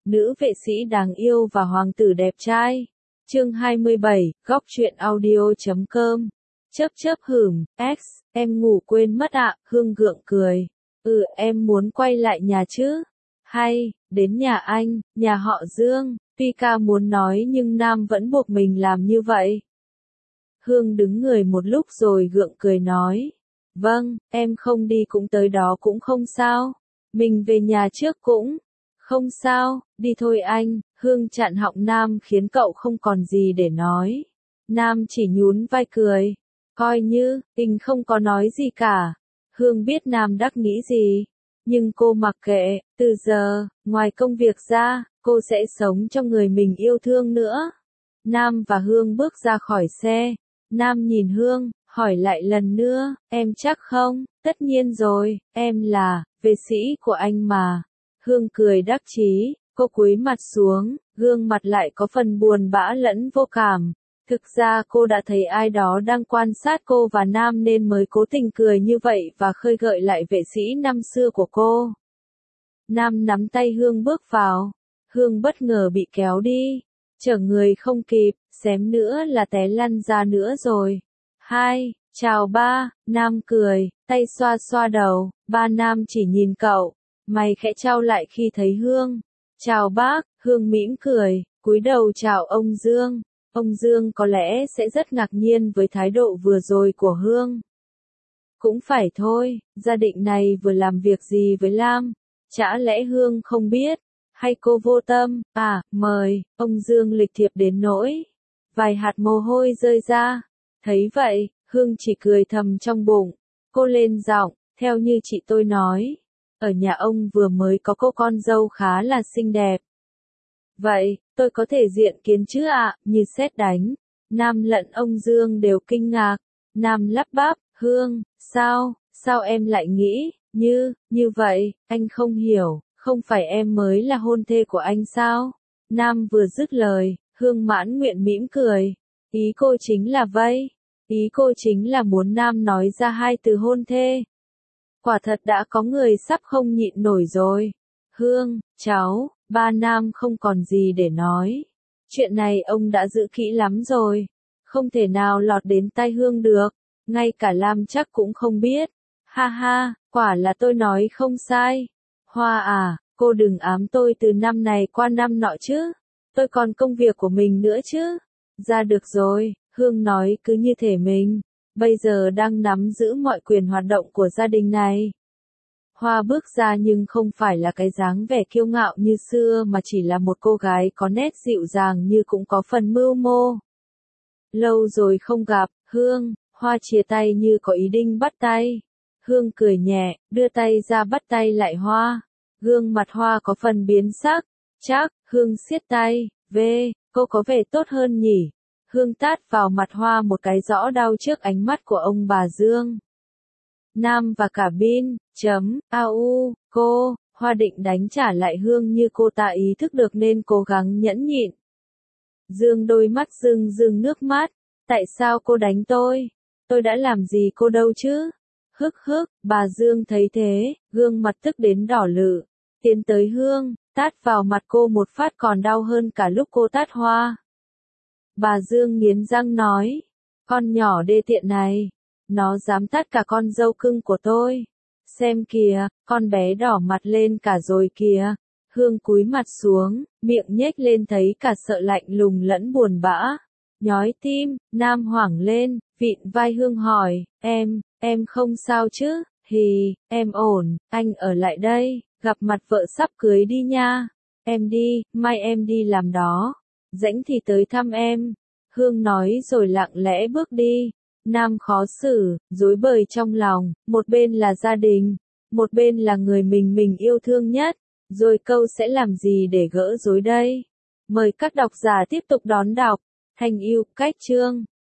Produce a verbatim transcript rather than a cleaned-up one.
nữ vệ sĩ đáng yêu và hoàng tử đẹp trai. Chương hai mươi bảy, góc truyện audio chấm com. Chớp chớp hửm, X, em ngủ quên mất ạ, Hương gượng cười. Ừ, em muốn quay lại nhà chứ. Hay, đến nhà anh, nhà họ Dương. Tuy ca muốn nói nhưng Nam vẫn buộc mình làm như vậy. Hương đứng người một lúc rồi gượng cười nói. Vâng, em không đi cũng tới đó cũng không sao. Mình về nhà trước cũng không sao, đi thôi anh. Hương chặn họng Nam khiến cậu không còn gì để nói. Nam chỉ nhún vai cười. Coi như, tình không có nói gì cả. Hương biết Nam đắc nghĩ gì. Nhưng cô mặc kệ, từ giờ, ngoài công việc ra, cô sẽ sống cho người mình yêu thương nữa. Nam và Hương bước ra khỏi xe. Nam nhìn Hương, hỏi lại lần nữa, em chắc không? Tất nhiên rồi, em là vệ sĩ của anh mà. Hương cười đắc chí, cô cúi mặt xuống, gương mặt lại có phần buồn bã lẫn vô cảm. Thực ra cô đã thấy ai đó đang quan sát cô và Nam nên mới cố tình cười như vậy và khơi gợi lại vệ sĩ năm xưa của cô. Nam nắm tay Hương bước vào. Hương bất ngờ bị kéo đi. Chở người không kịp, xém nữa là té lăn ra nữa rồi. Hai, chào ba, Nam cười, tay xoa xoa đầu, ba Nam chỉ nhìn cậu. Mày khẽ trao lại khi thấy Hương. Chào bác, Hương mỉm cười, cúi đầu chào ông Dương. Ông Dương có lẽ sẽ rất ngạc nhiên với thái độ vừa rồi của Hương. Cũng phải thôi, gia đình này vừa làm việc gì với Lam? Chả lẽ Hương không biết? Hay cô vô tâm? À, mời, ông Dương lịch thiệp đến nỗi. Vài hạt mồ hôi rơi ra. Thấy vậy, Hương chỉ cười thầm trong bụng. Cô lên giọng, theo như chị tôi nói. Ở nhà ông vừa mới có cô con dâu khá là xinh đẹp. Vậy, tôi có thể diện kiến chứ ạ, như sét đánh. Nam lẫn ông Dương đều kinh ngạc. Nam lắp bắp, Hương, sao, sao em lại nghĩ, như, như vậy, anh không hiểu, không phải em mới là hôn thê của anh sao? Nam vừa dứt lời, Hương mãn nguyện mỉm cười. Ý cô chính là vây. Ý cô chính là muốn Nam nói ra hai từ hôn thê. Quả thật đã có người sắp không nhịn nổi rồi. Hương, cháu, ba Nam không còn gì để nói. Chuyện này ông đã giữ kỹ lắm rồi. Không thể nào lọt đến tai Hương được. Ngay cả Lam chắc cũng không biết. Ha ha, quả là tôi nói không sai. Hoa à, cô đừng ám tôi từ năm này qua năm nọ chứ. Tôi còn công việc của mình nữa chứ. Ra được rồi, Hương nói cứ như thể mình bây giờ đang nắm giữ mọi quyền hoạt động của gia đình này. Hoa bước ra nhưng không phải là cái dáng vẻ kiêu ngạo như xưa mà chỉ là một cô gái có nét dịu dàng như cũng có phần mưu mô. Lâu rồi không gặp, Hương, Hoa chia tay như có ý định bắt tay. Hương cười nhẹ, đưa tay ra bắt tay lại Hoa. Gương mặt Hoa có phần biến sắc. Chắc, Hương siết tay, về, cô có vẻ tốt hơn nhỉ. Hương tát vào mặt Hoa một cái rõ đau trước ánh mắt của ông bà Dương. Nam và cả Bin, chấm, au, cô, Hoa định đánh trả lại Hương như cô ta ý thức được nên cố gắng nhẫn nhịn. Dương đôi mắt rưng rưng nước mắt, tại sao cô đánh tôi? Tôi đã làm gì cô đâu chứ? Hức hức, bà Dương thấy thế, gương mặt tức đến đỏ lự, tiến tới Hương, tát vào mặt cô một phát còn đau hơn cả lúc cô tát Hoa. Bà Dương nghiến răng nói, con nhỏ đê tiện này, nó dám tát cả con dâu cưng của tôi. Xem kìa, con bé đỏ mặt lên cả rồi kìa. Hương cúi mặt xuống, miệng nhếch lên thấy cả sợ lạnh lùng lẫn buồn bã. Nhói tim, Nam hoảng lên, vịn vai Hương hỏi, em, em không sao chứ? Hì, em ổn, anh ở lại đây, gặp mặt vợ sắp cưới đi nha. Em đi, mai em đi làm đó. Rảnh thì tới thăm em. Hương nói rồi lặng lẽ bước đi. Nam khó xử, rối bời trong lòng, một bên là gia đình, một bên là người mình mình yêu thương nhất, rồi câu sẽ làm gì để gỡ rối đây? Mời các độc giả tiếp tục đón đọc. Thanh yêu, cách chương.